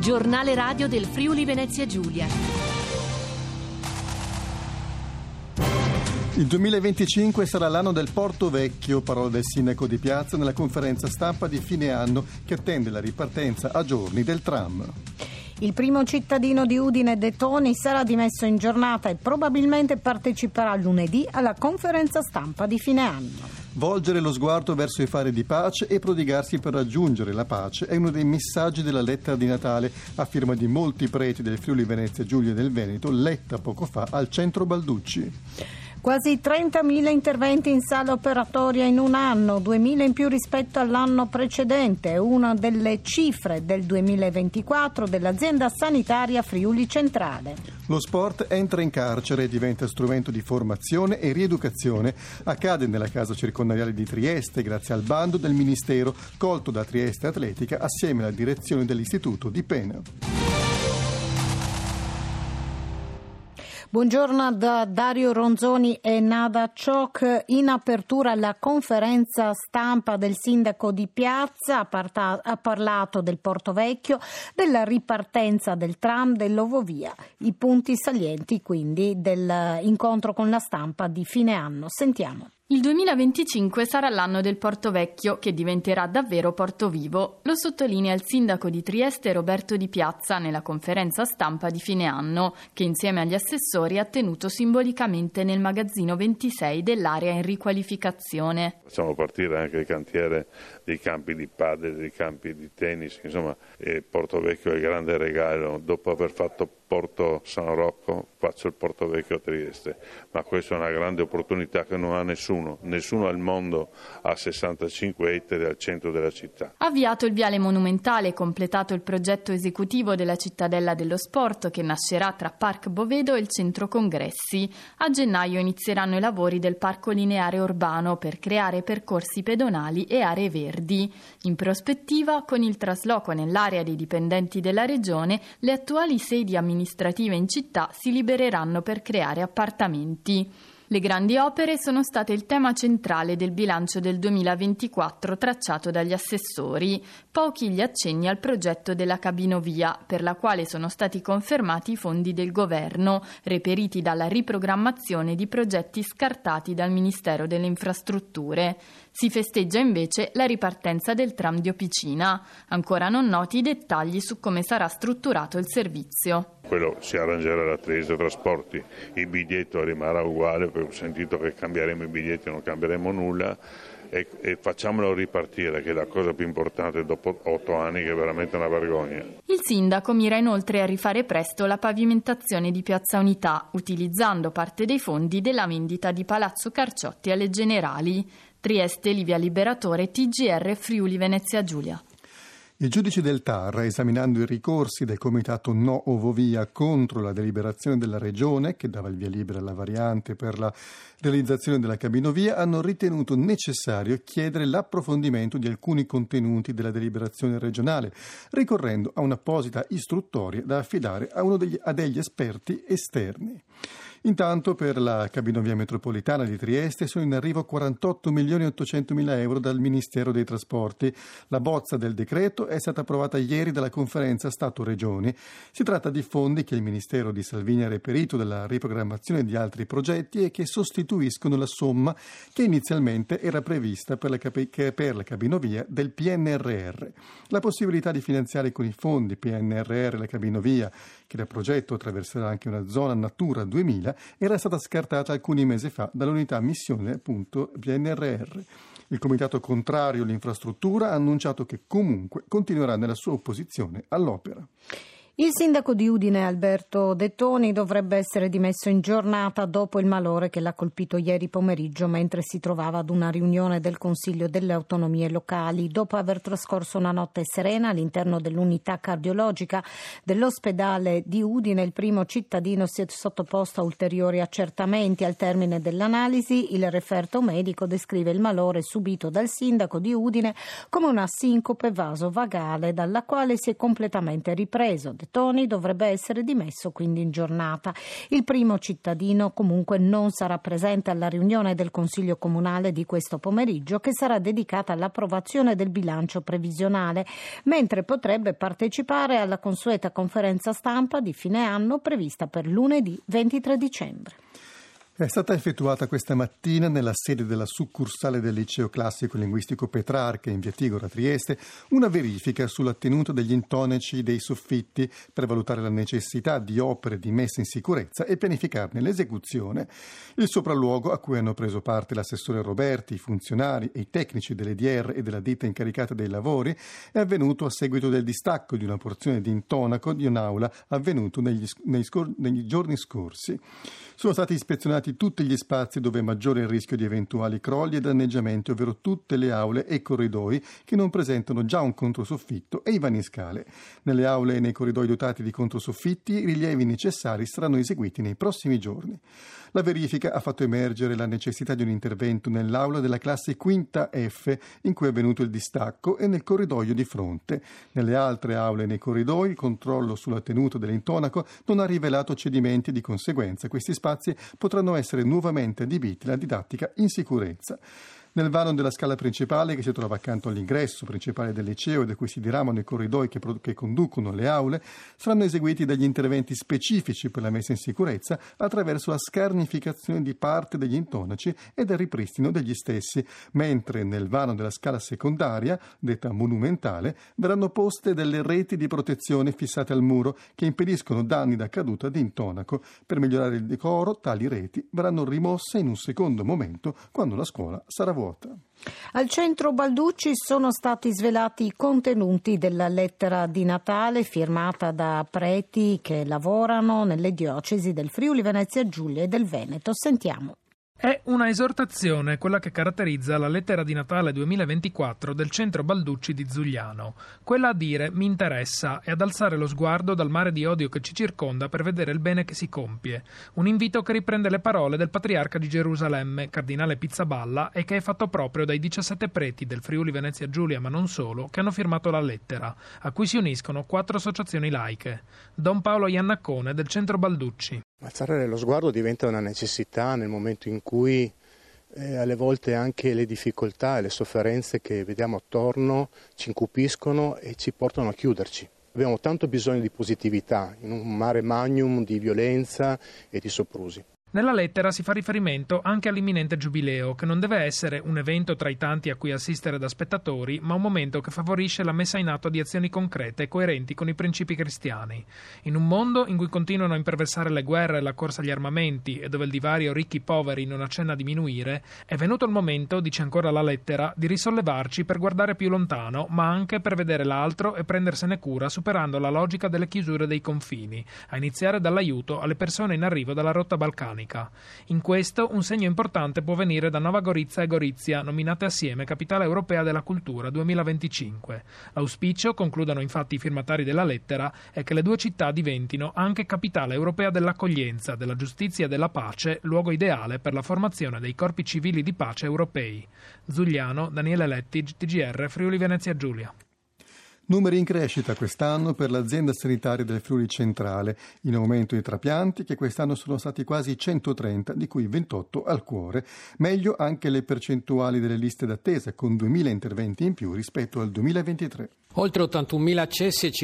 Giornale radio del Friuli Venezia Giulia. Il 2025 sarà l'anno del Porto Vecchio, parole del sindaco di Piazza nella conferenza stampa di fine anno che attende la ripartenza a giorni del tram. Il primo cittadino di Udine, De Toni, sarà dimesso in giornata e probabilmente parteciperà lunedì alla conferenza stampa di fine anno. Volgere lo sguardo verso i fari di pace e prodigarsi per raggiungere la pace è uno dei messaggi della lettera di Natale, a firma di molti preti del Friuli Venezia Giulia e del Veneto, letta poco fa al centro Balducci. Quasi 30.000 interventi in sala operatoria in un anno, 2.000 in più rispetto all'anno precedente, una delle cifre del 2024 dell'azienda sanitaria Friuli Centrale. Lo sport entra in carcere e diventa strumento di formazione e rieducazione. Accade nella casa circondariale di Trieste grazie al bando del Ministero colto da Trieste Atletica assieme alla direzione dell'Istituto di Pena. Buongiorno da Dario Ronzoni e Nada Ciocc. In apertura alla conferenza stampa del sindaco di Piazza ha parlato del Porto Vecchio, della ripartenza del tram, dell'Ovovia. I punti salienti quindi dell'incontro con la stampa di fine anno. Sentiamo. Il 2025 sarà l'anno del Porto Vecchio, che diventerà davvero Porto Vivo. Lo sottolinea il sindaco di Trieste Roberto Di Piazza nella conferenza stampa di fine anno, che insieme agli assessori ha tenuto simbolicamente nel magazzino 26 dell'area in riqualificazione. Facciamo partire anche il cantiere dei campi di padel, dei campi di tennis, insomma Porto Vecchio è il grande regalo. Dopo aver fatto Porto San Rocco faccio il Porto Vecchio a Trieste, ma questa è una grande opportunità che non ha nessuno al mondo ha 65 ettari al centro della città. Avviato il viale monumentale e completato il progetto esecutivo della cittadella dello sport che nascerà tra Parc Bovedo e il centro congressi. A gennaio inizieranno i lavori del parco lineare urbano per creare percorsi pedonali e aree verdi. In prospettiva, con il trasloco nell'area dei dipendenti della regione, le attuali sedi amministrative in città si libereranno per creare appartamenti. Le grandi opere sono state il tema centrale del bilancio del 2024 tracciato dagli assessori. Pochi gli accenni al progetto della cabinovia, per la quale sono stati confermati i fondi del governo, reperiti dalla riprogrammazione di progetti scartati dal Ministero delle Infrastrutture. Si festeggia invece la ripartenza del tram di Opicina. Ancora non noti i dettagli su come sarà strutturato il servizio. Quello si arrangerà la Trieste Trasporti, il biglietto rimarrà uguale, perché ho sentito che cambieremo i biglietti, non cambieremo nulla e facciamolo ripartire, che è la cosa più importante dopo 8 anni, che è veramente una vergogna. Il sindaco mira inoltre a rifare presto la pavimentazione di Piazza Unità, utilizzando parte dei fondi della vendita di Palazzo Carciotti alle Generali. Trieste, Livia Liberatore, TGR Friuli Venezia Giulia. I giudici del TAR, esaminando i ricorsi del comitato No Ovovia contro la deliberazione della Regione, che dava il via libera alla variante per la realizzazione della cabinovia, hanno ritenuto necessario chiedere l'approfondimento di alcuni contenuti della deliberazione regionale, ricorrendo a un'apposita istruttoria da affidare a degli esperti esterni. Intanto per la cabinovia metropolitana di Trieste sono in arrivo 48.800.000 euro dal Ministero dei Trasporti. La bozza del decreto è stata approvata ieri dalla conferenza Stato-Regioni. Si tratta di fondi che il Ministero di Salvini ha reperito dalla riprogrammazione di altri progetti e che sostituiscono la somma che inizialmente era prevista per la cabinovia del PNRR. La possibilità di finanziare con i fondi PNRR la cabinovia, che da progetto attraverserà anche una zona Natura 2000, era stata scartata alcuni mesi fa dall'unità missione PNRR. Il comitato contrario all'infrastruttura ha annunciato che comunque continuerà nella sua opposizione all'opera. Il sindaco di Udine, Alberto De Toni, dovrebbe essere dimesso in giornata dopo il malore che l'ha colpito ieri pomeriggio mentre si trovava ad una riunione del Consiglio delle Autonomie Locali. Dopo aver trascorso una notte serena all'interno dell'unità cardiologica dell'ospedale di Udine, il primo cittadino si è sottoposto a ulteriori accertamenti. Al termine dell'analisi, il referto medico descrive il malore subito dal sindaco di Udine come una sincope vasovagale dalla quale si è completamente ripreso. De Toni dovrebbe essere dimesso quindi in giornata. Il primo cittadino comunque non sarà presente alla riunione del Consiglio Comunale di questo pomeriggio, che sarà dedicata all'approvazione del bilancio previsionale, mentre potrebbe partecipare alla consueta conferenza stampa di fine anno prevista per lunedì 23 dicembre. È stata effettuata questa mattina nella sede della succursale del Liceo Classico Linguistico Petrarca in via Tigora, Trieste, una verifica sulla tenuta degli intonaci dei soffitti per valutare la necessità di opere di messa in sicurezza e pianificarne l'esecuzione. Il sopralluogo, a cui hanno preso parte l'assessore Roberti, i funzionari e i tecnici dell'EDR e della ditta incaricata dei lavori, è avvenuto a seguito del distacco di una porzione di intonaco di un'aula avvenuto negli giorni scorsi. Sono stati ispezionati tutti gli spazi dove è maggiore il rischio di eventuali crolli e danneggiamenti, ovvero tutte le aule e corridoi che non presentano già un controsoffitto e i vaniscale. Nelle aule e nei corridoi dotati di controsoffitti i rilievi necessari saranno eseguiti nei prossimi giorni. La verifica ha fatto emergere la necessità di un intervento nell'aula della classe quinta F in cui è avvenuto il distacco e nel corridoio di fronte. Nelle altre aule e nei corridoi il controllo sulla tenuta dell'intonaco non ha rivelato cedimenti e di conseguenza questi spazi potranno essere nuovamente adibiti alla didattica in sicurezza. Nel vano della scala principale, che si trova accanto all'ingresso principale del liceo e da cui si diramano i corridoi che conducono alle aule, saranno eseguiti degli interventi specifici per la messa in sicurezza attraverso la scarnificazione di parte degli intonaci e del ripristino degli stessi, mentre nel vano della scala secondaria, detta monumentale, verranno poste delle reti di protezione fissate al muro che impediscono danni da caduta di intonaco. Per migliorare il decoro, tali reti verranno rimosse in un secondo momento quando la scuola sarà vuota. Al centro Balducci sono stati svelati i contenuti della lettera di Natale firmata da preti che lavorano nelle diocesi del Friuli Venezia Giulia e del Veneto. Sentiamo. È una esortazione quella che caratterizza la lettera di Natale 2024 del centro Balducci di Zugliano, quella a dire mi interessa e ad alzare lo sguardo dal mare di odio che ci circonda per vedere il bene che si compie. Un invito che riprende le parole del patriarca di Gerusalemme, cardinale Pizzaballa, e che è fatto proprio dai 17 preti del Friuli Venezia Giulia, ma non solo, che hanno firmato la lettera, a cui si uniscono 4 associazioni laiche. Don Paolo Iannaccone del centro Balducci. Alzare lo sguardo diventa una necessità nel momento in cui alle volte anche le difficoltà e le sofferenze che vediamo attorno ci incupiscono e ci portano a chiuderci. Abbiamo tanto bisogno di positività in un mare magnum di violenza e di soprusi. Nella lettera si fa riferimento anche all'imminente giubileo, che non deve essere un evento tra i tanti a cui assistere da spettatori, ma un momento che favorisce la messa in atto di azioni concrete e coerenti con i principi cristiani. In un mondo in cui continuano a imperversare le guerre e la corsa agli armamenti e dove il divario ricchi-poveri non accenna a diminuire, è venuto il momento, dice ancora la lettera, di risollevarci per guardare più lontano, ma anche per vedere l'altro e prendersene cura, superando la logica delle chiusure dei confini, a iniziare dall'aiuto alle persone in arrivo dalla rotta balcanica. In questo un segno importante può venire da Nova Gorizia e Gorizia, nominate assieme Capitale Europea della Cultura 2025. L'auspicio, concludono infatti i firmatari della lettera, è che le due città diventino anche Capitale Europea dell'Accoglienza, della Giustizia e della Pace, luogo ideale per la formazione dei corpi civili di pace europei. Zugliano, Daniele Letti, TGR, Friuli Venezia Giulia. Numeri in crescita quest'anno per l'azienda sanitaria del Friuli Centrale, in aumento i trapianti che quest'anno sono stati quasi 130, di cui 28 al cuore. Meglio anche le percentuali delle liste d'attesa, con 2.000 interventi in più rispetto al 2023. Oltre 81.000 accessi e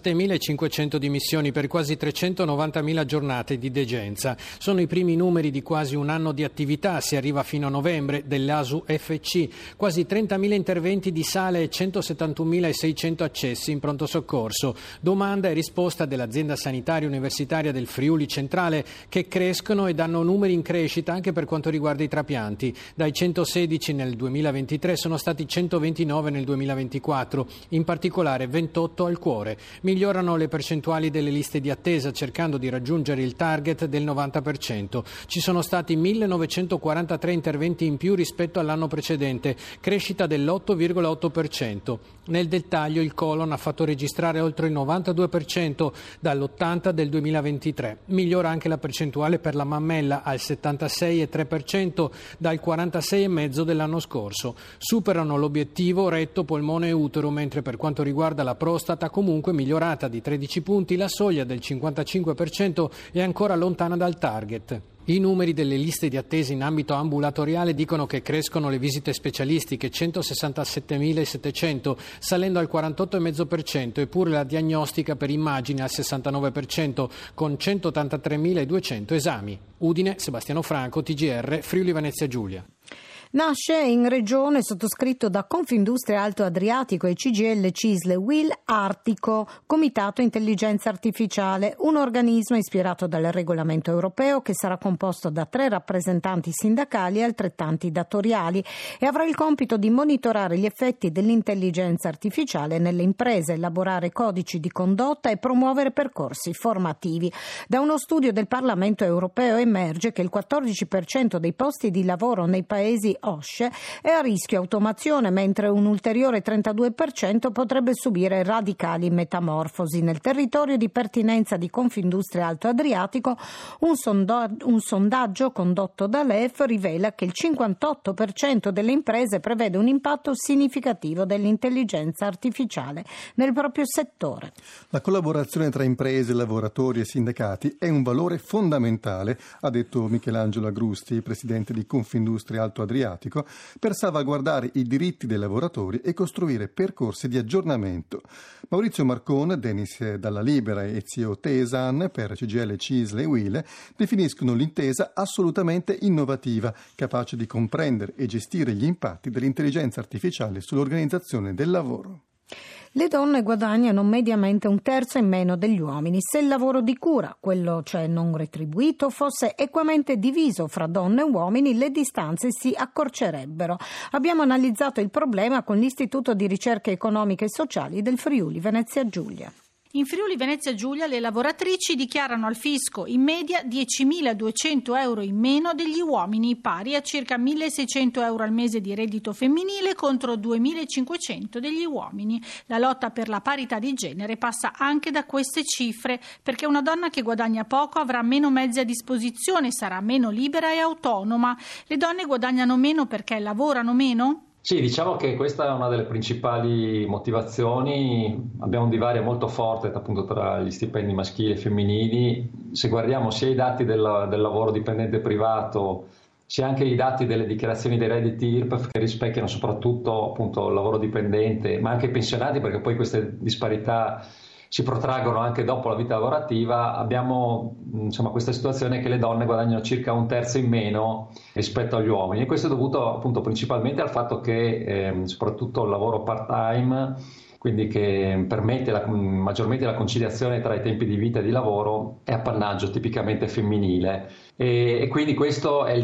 57.500 dimissioni per quasi 390.000 giornate di degenza. Sono i primi numeri di quasi un anno di attività, si arriva fino a novembre, dell'ASU FC. Quasi 30.000 interventi di sale e 171.600 accessi in pronto soccorso. Domanda e risposta dell'azienda sanitaria universitaria del Friuli Centrale, che crescono e danno numeri in crescita anche per quanto riguarda i trapianti. Dai 116 nel 2023 sono stati 129 nel 2024. In particolare 28 al cuore. Migliorano le percentuali delle liste di attesa, cercando di raggiungere il target del 90%. Ci sono stati 1.943 interventi in più rispetto all'anno precedente, crescita dell'8,8%. Nel dettaglio il colon ha fatto registrare oltre il 92% dall'80% del 2023. Migliora anche la percentuale per la mammella al 76,3% dal 46,5% dell'anno scorso. Superano l'obiettivo retto, polmone e utero, mentre per quanto riguarda la prostata, comunque migliorata di 13 punti, la soglia del 55% è ancora lontana dal target. I numeri delle liste di attesa in ambito ambulatoriale dicono che crescono le visite specialistiche, 167.700, salendo al 48,5%, eppure la diagnostica per immagine al 69%, con 183.200 esami. Udine, Sebastiano Franco, TGR, Friuli Venezia Giulia. Nasce in regione, sottoscritto da Confindustria Alto Adriatico e CGIL CISL WIL Artico, Comitato Intelligenza Artificiale, un organismo ispirato dal regolamento europeo che sarà composto da 3 rappresentanti sindacali e altrettanti datoriali e avrà il compito di monitorare gli effetti dell'intelligenza artificiale nelle imprese, elaborare codici di condotta e promuovere percorsi formativi. Da uno studio del Parlamento europeo emerge che il 14% dei posti di lavoro nei paesi OSCE è a rischio automazione, mentre un ulteriore 32% potrebbe subire radicali metamorfosi. Nel territorio di pertinenza di Confindustria Alto Adriatico, un sondaggio condotto da l'EF rivela che il 58% delle imprese prevede un impatto significativo dell'intelligenza artificiale nel proprio settore. La collaborazione tra imprese, lavoratori e sindacati è un valore fondamentale, ha detto Michelangelo Agrusti, presidente di Confindustria Alto Adriatico, per salvaguardare i diritti dei lavoratori e costruire percorsi di aggiornamento. Maurizio Marcon, Denis Dalla Libera e Ezio Tesan per CGIL, CISL e WIL definiscono l'intesa assolutamente innovativa, capace di comprendere e gestire gli impatti dell'intelligenza artificiale sull'organizzazione del lavoro. Le donne guadagnano mediamente 1/3 in meno degli uomini. Se il lavoro di cura, quello cioè non retribuito, fosse equamente diviso fra donne e uomini, le distanze si accorcerebbero. Abbiamo analizzato il problema con l'Istituto di Ricerche Economiche e Sociali del Friuli Venezia Giulia. In Friuli Venezia Giulia le lavoratrici dichiarano al fisco in media 10.200 euro in meno degli uomini, pari a circa 1.600 euro al mese di reddito femminile contro 2.500 degli uomini. La lotta per la parità di genere passa anche da queste cifre, perché una donna che guadagna poco avrà meno mezzi a disposizione, sarà meno libera e autonoma. Le donne guadagnano meno perché lavorano meno? Sì, diciamo che questa è una delle principali motivazioni. Abbiamo un divario molto forte appunto tra gli stipendi maschili e femminili. Se guardiamo sia i dati del lavoro dipendente privato, sia anche i dati delle dichiarazioni dei redditi IRPEF, che rispecchiano soprattutto appunto il lavoro dipendente, ma anche i pensionati, perché poi queste disparità si protraggono anche dopo la vita lavorativa, abbiamo questa situazione che le donne guadagnano circa 1/3 in meno rispetto agli uomini, e questo è dovuto appunto principalmente al fatto che soprattutto il lavoro part-time, quindi che permette maggiormente la conciliazione tra i tempi di vita e di lavoro, è appannaggio tipicamente femminile, e quindi questo è il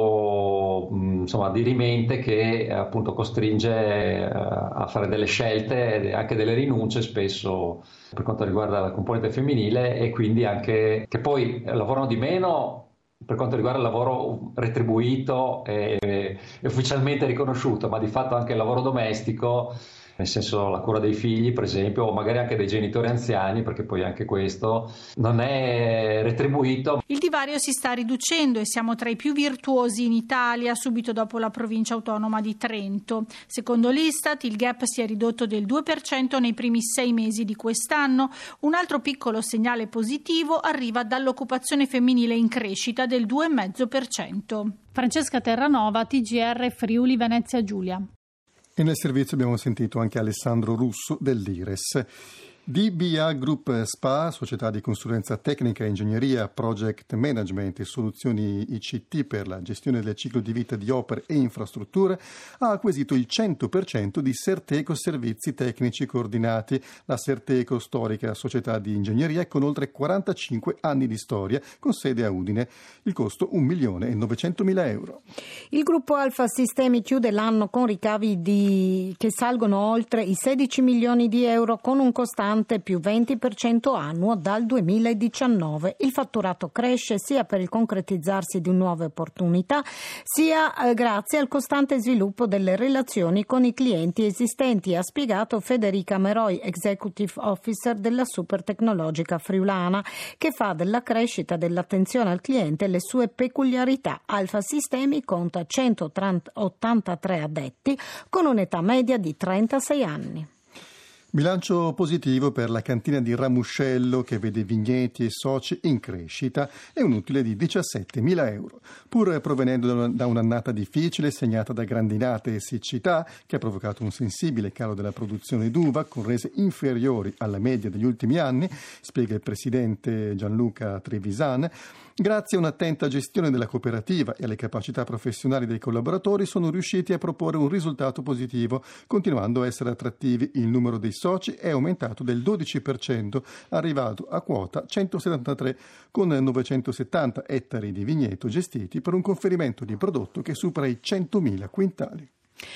dato dirimente che appunto costringe a fare delle scelte, anche delle rinunce spesso per quanto riguarda la componente femminile, e quindi anche che poi lavorano di meno per quanto riguarda il lavoro retribuito e ufficialmente riconosciuto, ma di fatto anche il lavoro domestico, nel senso la cura dei figli per esempio, o magari anche dei genitori anziani, perché poi anche questo non è retribuito. Il divario si sta riducendo e siamo tra i più virtuosi in Italia, subito dopo la provincia autonoma di Trento. Secondo l'Istat il gap si è ridotto del 2% nei primi 6 mesi di quest'anno. Un altro piccolo segnale positivo arriva dall'occupazione femminile in crescita del 2,5%. Francesca Terranova, TGR Friuli Venezia Giulia. E nel servizio abbiamo sentito anche Alessandro Russo dell'IRES. DBA Group SPA, società di consulenza tecnica, ingegneria, project management e soluzioni ICT per la gestione del ciclo di vita di opere e infrastrutture, ha acquisito il 100% di Serteco Servizi Tecnici Coordinati, la Serteco storica società di ingegneria con oltre 45 anni di storia, con sede a Udine. Il costo 1.900.000 euro. Il gruppo Alfa Sistemi chiude l'anno con ricavi che salgono oltre i 16 milioni di euro, con un costante più 20% annuo dal 2019. Il fatturato cresce sia per il concretizzarsi di nuove opportunità, sia grazie al costante sviluppo delle relazioni con i clienti esistenti, ha spiegato Federica Meroi, Executive Officer della Super Tecnologica Friulana, che fa della crescita dell'attenzione al cliente le sue peculiarità. Alfa Sistemi conta 183 addetti con un'età media di 36 anni. Bilancio positivo per la cantina di Ramuscello, che vede vigneti e soci in crescita e un utile di 17.000 euro. Pur provenendo da un'annata difficile segnata da grandinate e siccità, che ha provocato un sensibile calo della produzione d'uva con rese inferiori alla media degli ultimi anni, spiega il presidente Gianluca Trevisan, grazie a un'attenta gestione della cooperativa e alle capacità professionali dei collaboratori sono riusciti a proporre un risultato positivo, continuando a essere attrattivi. Il numero dei soci è aumentato del 12%, arrivato a quota 173, con 970 ettari di vigneto gestiti per un conferimento di prodotto che supera i 100.000 quintali.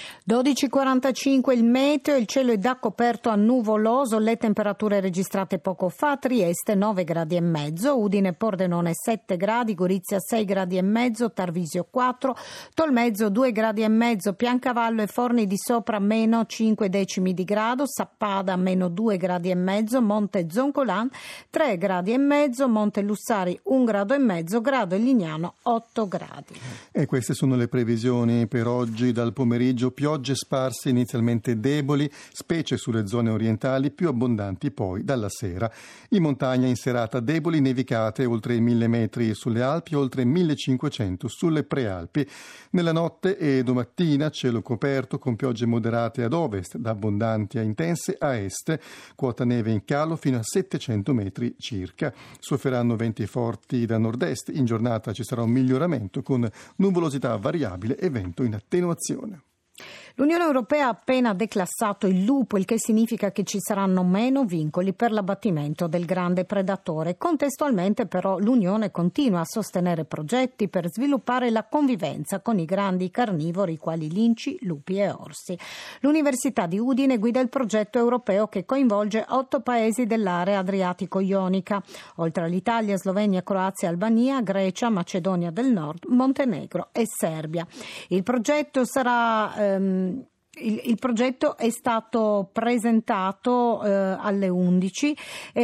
12.45 il meteo, il cielo è da coperto a nuvoloso, le temperature registrate poco fa: Trieste 9 gradi e mezzo, Udine Pordenone 7 gradi, Gorizia 6 gradi e mezzo, Tarvisio 4, Tolmezzo 2 gradi e mezzo, Piancavallo e Forni di Sopra meno 5 decimi di grado, Sappada meno 2 gradi e mezzo, Monte Zoncolan 3 gradi e mezzo, Monte Lussari 1 grado e mezzo, Grado e Lignano 8 gradi. E queste sono le previsioni per oggi. Dal pomeriggio piogge sparse inizialmente deboli, specie sulle zone orientali, più abbondanti poi dalla sera. In montagna in serata deboli nevicate oltre i 1.000 metri sulle Alpi e oltre 1.500 sulle Prealpi. Nella notte e domattina cielo coperto con piogge moderate ad ovest, da abbondanti a intense a est, quota neve in calo fino a 700 metri circa. Soffieranno venti forti da nord-est. In giornata ci sarà un miglioramento con nuvolosità variabile e vento in attenuazione. L'Unione Europea ha appena declassato il lupo, il che significa che ci saranno meno vincoli per l'abbattimento del grande predatore. Contestualmente però l'Unione continua a sostenere progetti per sviluppare la convivenza con i grandi carnivori quali linci, lupi e orsi. L'Università di Udine guida il progetto europeo che coinvolge 8 paesi dell'area adriatico-ionica, oltre all'Italia, Slovenia, Croazia, Albania, Grecia, Macedonia del Nord, Montenegro e Serbia. Il progetto Il progetto è stato presentato alle 11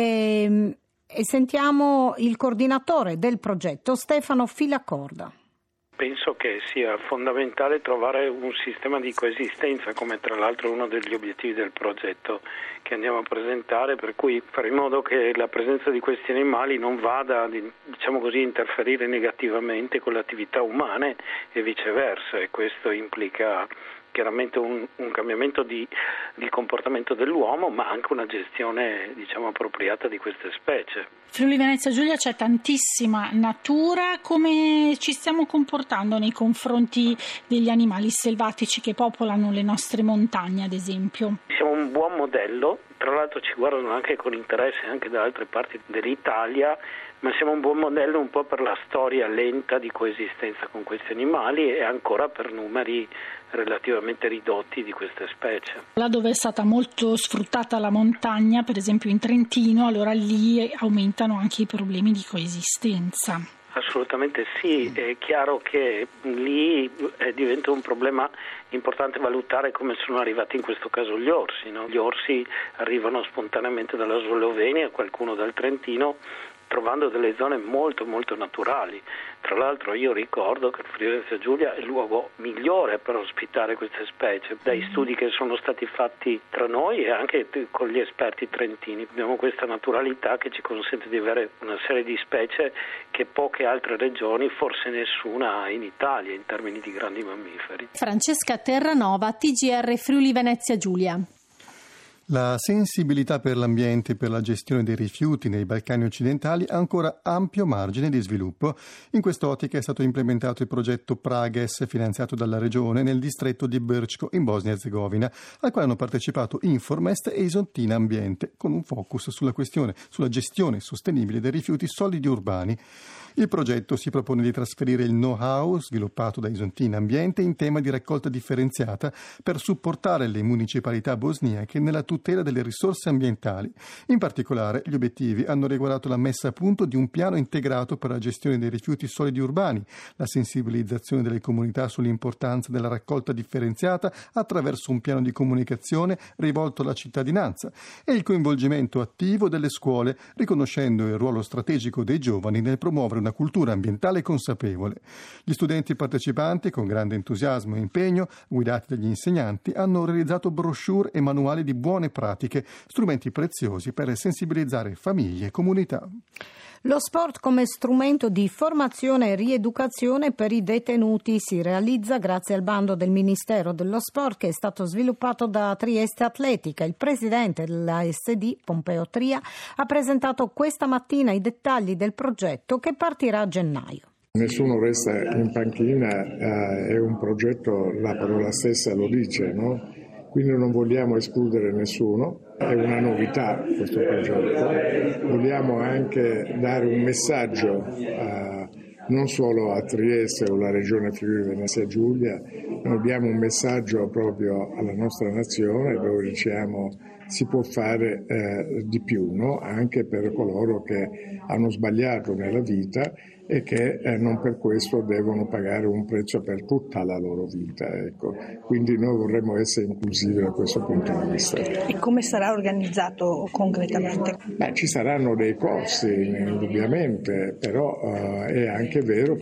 e sentiamo il coordinatore del progetto, Stefano Filacorda. Penso che sia fondamentale trovare un sistema di coesistenza, come tra l'altro uno degli obiettivi del progetto che andiamo a presentare, per cui fare in modo che la presenza di questi animali non vada, diciamo così, a interferire negativamente con le attività umane e viceversa, e questo implica chiaramente un cambiamento di comportamento dell'uomo, ma anche una gestione, diciamo, appropriata di queste specie. Friuli Venezia Giulia c'è tantissima natura, come ci stiamo comportando nei confronti degli animali selvatici che popolano le nostre montagne, ad esempio? Siamo un buon modello, tra l'altro ci guardano anche con interesse anche da altre parti dell'Italia, ma siamo un buon modello un po' per la storia lenta di coesistenza con questi animali e ancora per numeri relativamente ridotti di queste specie. Là dove è stata molto sfruttata la montagna, per esempio in Trentino, allora lì aumentano anche i problemi di coesistenza. Assolutamente sì, è chiaro che lì diventa un problema importante valutare come sono arrivati in questo caso gli orsi, no? Gli orsi arrivano spontaneamente dalla Slovenia, qualcuno dal Trentino, trovando delle zone molto molto naturali. Tra l'altro io ricordo che il Friuli Venezia Giulia è il luogo migliore per ospitare queste specie. Dai studi che sono stati fatti tra noi e anche con gli esperti trentini abbiamo questa naturalità che ci consente di avere una serie di specie che poche altre regioni, forse nessuna, ha in Italia in termini di grandi mammiferi. Francesca Terranova, TGR Friuli Venezia Giulia. La sensibilità per l'ambiente e per la gestione dei rifiuti nei Balcani occidentali ha ancora ampio margine di sviluppo. In quest'ottica è stato implementato il progetto Prages, finanziato dalla regione nel distretto di Brčko in Bosnia e Erzegovina, al quale hanno partecipato Informest e Isontina Ambiente, con un focus sulla gestione sostenibile dei rifiuti solidi urbani. Il progetto si propone di trasferire il know-how sviluppato da Isontina Ambiente in tema di raccolta differenziata per supportare le municipalità bosniache nella tutela delle risorse ambientali. In particolare, gli obiettivi hanno riguardato la messa a punto di un piano integrato per la gestione dei rifiuti solidi urbani, la sensibilizzazione delle comunità sull'importanza della raccolta differenziata attraverso un piano di comunicazione rivolto alla cittadinanza e il coinvolgimento attivo delle scuole, riconoscendo il ruolo strategico dei giovani nel promuovere una cultura ambientale consapevole. Gli studenti partecipanti, con grande entusiasmo e impegno, guidati dagli insegnanti, hanno realizzato brochure e manuali di buone buone pratiche, strumenti preziosi per sensibilizzare famiglie e comunità. Lo sport come strumento di formazione e rieducazione per i detenuti si realizza grazie al bando del Ministero dello Sport che è stato sviluppato da Trieste Atletica. Il presidente dell'ASD, Pompeo Tria, ha presentato questa mattina i dettagli del progetto che partirà a gennaio. Nessuno resta in panchina, è un progetto, la parola stessa lo dice, no? Quindi non vogliamo escludere nessuno, è una novità questo progetto. Vogliamo anche dare un messaggio non solo a Trieste o alla regione Friuli Venezia Giulia, noi diamo un messaggio proprio alla nostra nazione dove diciamo si può fare di più, no? Anche per coloro che hanno sbagliato nella vita e che non per questo devono pagare un prezzo per tutta la loro vita. Ecco. Quindi noi vorremmo essere inclusivi da questo punto di vista. E come sarà organizzato concretamente? Ci saranno dei corsi, indubbiamente, però è anche vero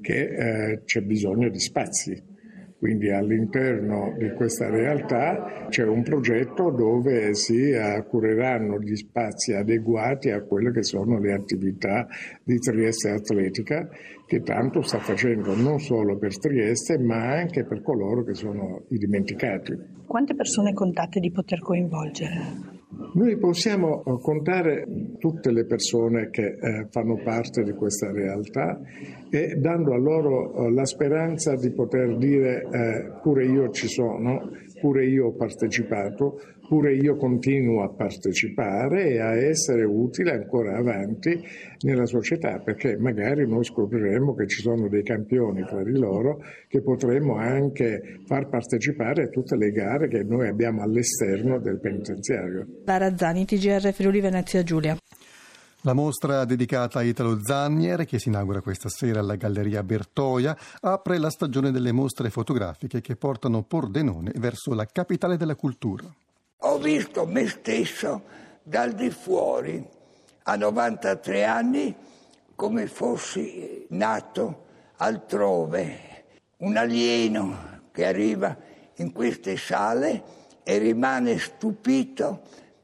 che c'è bisogno di spazi. Quindi all'interno di questa realtà c'è un progetto dove si cureranno gli spazi adeguati a quelle che sono le attività di Trieste Atletica, che tanto sta facendo non solo per Trieste ma anche per coloro che sono i dimenticati. Quante persone contate di poter coinvolgere? Noi possiamo contare tutte le persone che fanno parte di questa realtà e dando a loro la speranza di poter dire pure io ci sono, pure io ho partecipato, pure io continuo a partecipare e a essere utile ancora avanti nella società, perché magari noi scopriremo che ci sono dei campioni tra di loro che potremmo anche far partecipare a tutte le gare che noi abbiamo all'esterno del penitenziario. Lara Zani, TGR Friuli Venezia Giulia. La mostra dedicata a Italo Zannier, che si inaugura questa sera alla Galleria Bertoia, apre la stagione delle mostre fotografiche che portano Pordenone verso la capitale della cultura. Ho visto me stesso dal di fuori, a 93 anni, come fossi nato altrove, un alieno che arriva in queste sale e rimane stupito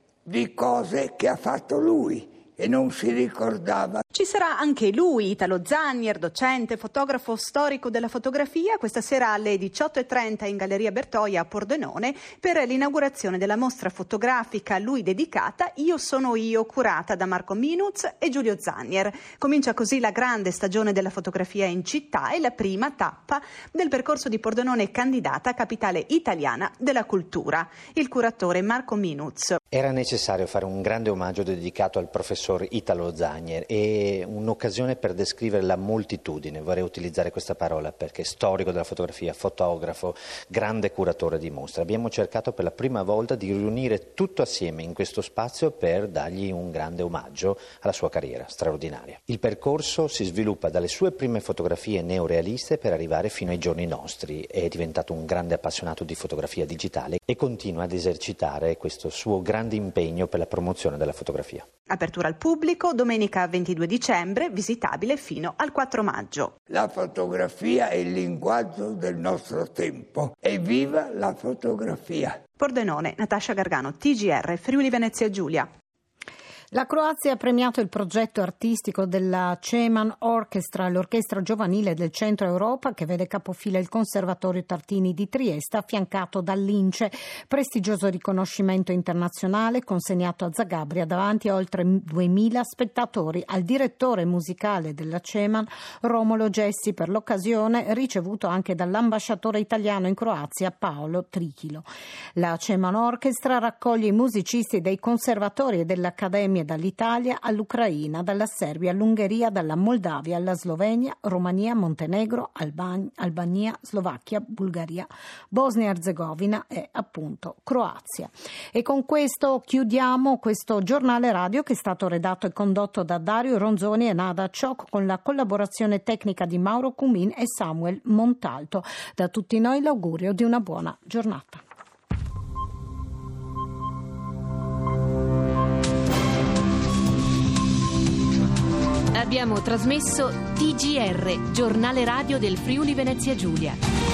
di cose che ha fatto lui e non si ricordava. Ci sarà anche lui, Italo Zannier, docente, fotografo storico della fotografia, questa sera alle 18:30 in Galleria Bertoia a Pordenone per l'inaugurazione della mostra fotografica a lui dedicata Io sono io, curata da Marco Minuz e Giulio Zannier. Comincia così la grande stagione della fotografia in città e la prima tappa del percorso di Pordenone candidata a capitale italiana della cultura. Il curatore Marco Minuz. Era necessario fare un grande omaggio dedicato al professor Italo Zannier e un'occasione per descrivere la moltitudine, vorrei utilizzare questa parola perché storico della fotografia, fotografo, grande curatore di mostre. Abbiamo cercato per la prima volta di riunire tutto assieme in questo spazio per dargli un grande omaggio alla sua carriera straordinaria. Il percorso si sviluppa dalle sue prime fotografie neorealiste per arrivare fino ai giorni nostri. È diventato un grande appassionato di fotografia digitale e continua ad esercitare questo suo grande impegno per la promozione della fotografia. Apertura al pubblico domenica 22 dicembre, visitabile fino al 4 maggio. La fotografia è il linguaggio del nostro tempo. Evviva la fotografia! Pordenone, Natascia Gargano, TGR Friuli Venezia Giulia. La Croazia ha premiato il progetto artistico della Ceman Orchestra, l'orchestra giovanile del centro Europa che vede capofila il Conservatorio Tartini di Trieste, affiancato dall'Ince, prestigioso riconoscimento internazionale consegnato a Zagabria davanti a oltre 2000 spettatori, al direttore musicale della Ceman, Romolo Gessi, per l'occasione ricevuto anche dall'ambasciatore italiano in Croazia, Paolo Trichilo. La Ceman Orchestra raccoglie i musicisti dei conservatori e dell'Accademia dall'Italia all'Ucraina, dalla Serbia all'Ungheria, dalla Moldavia alla Slovenia, Romania, Montenegro, Albania, Slovacchia, Bulgaria, Bosnia e Erzegovina e appunto Croazia. E con questo chiudiamo questo giornale radio che è stato redatto e condotto da Dario Ronzoni e Nada Ciocco con la collaborazione tecnica di Mauro Cumin e Samuel Montalto. Da tutti noi l'augurio di una buona giornata. Abbiamo trasmesso TGR, giornale radio del Friuli Venezia Giulia.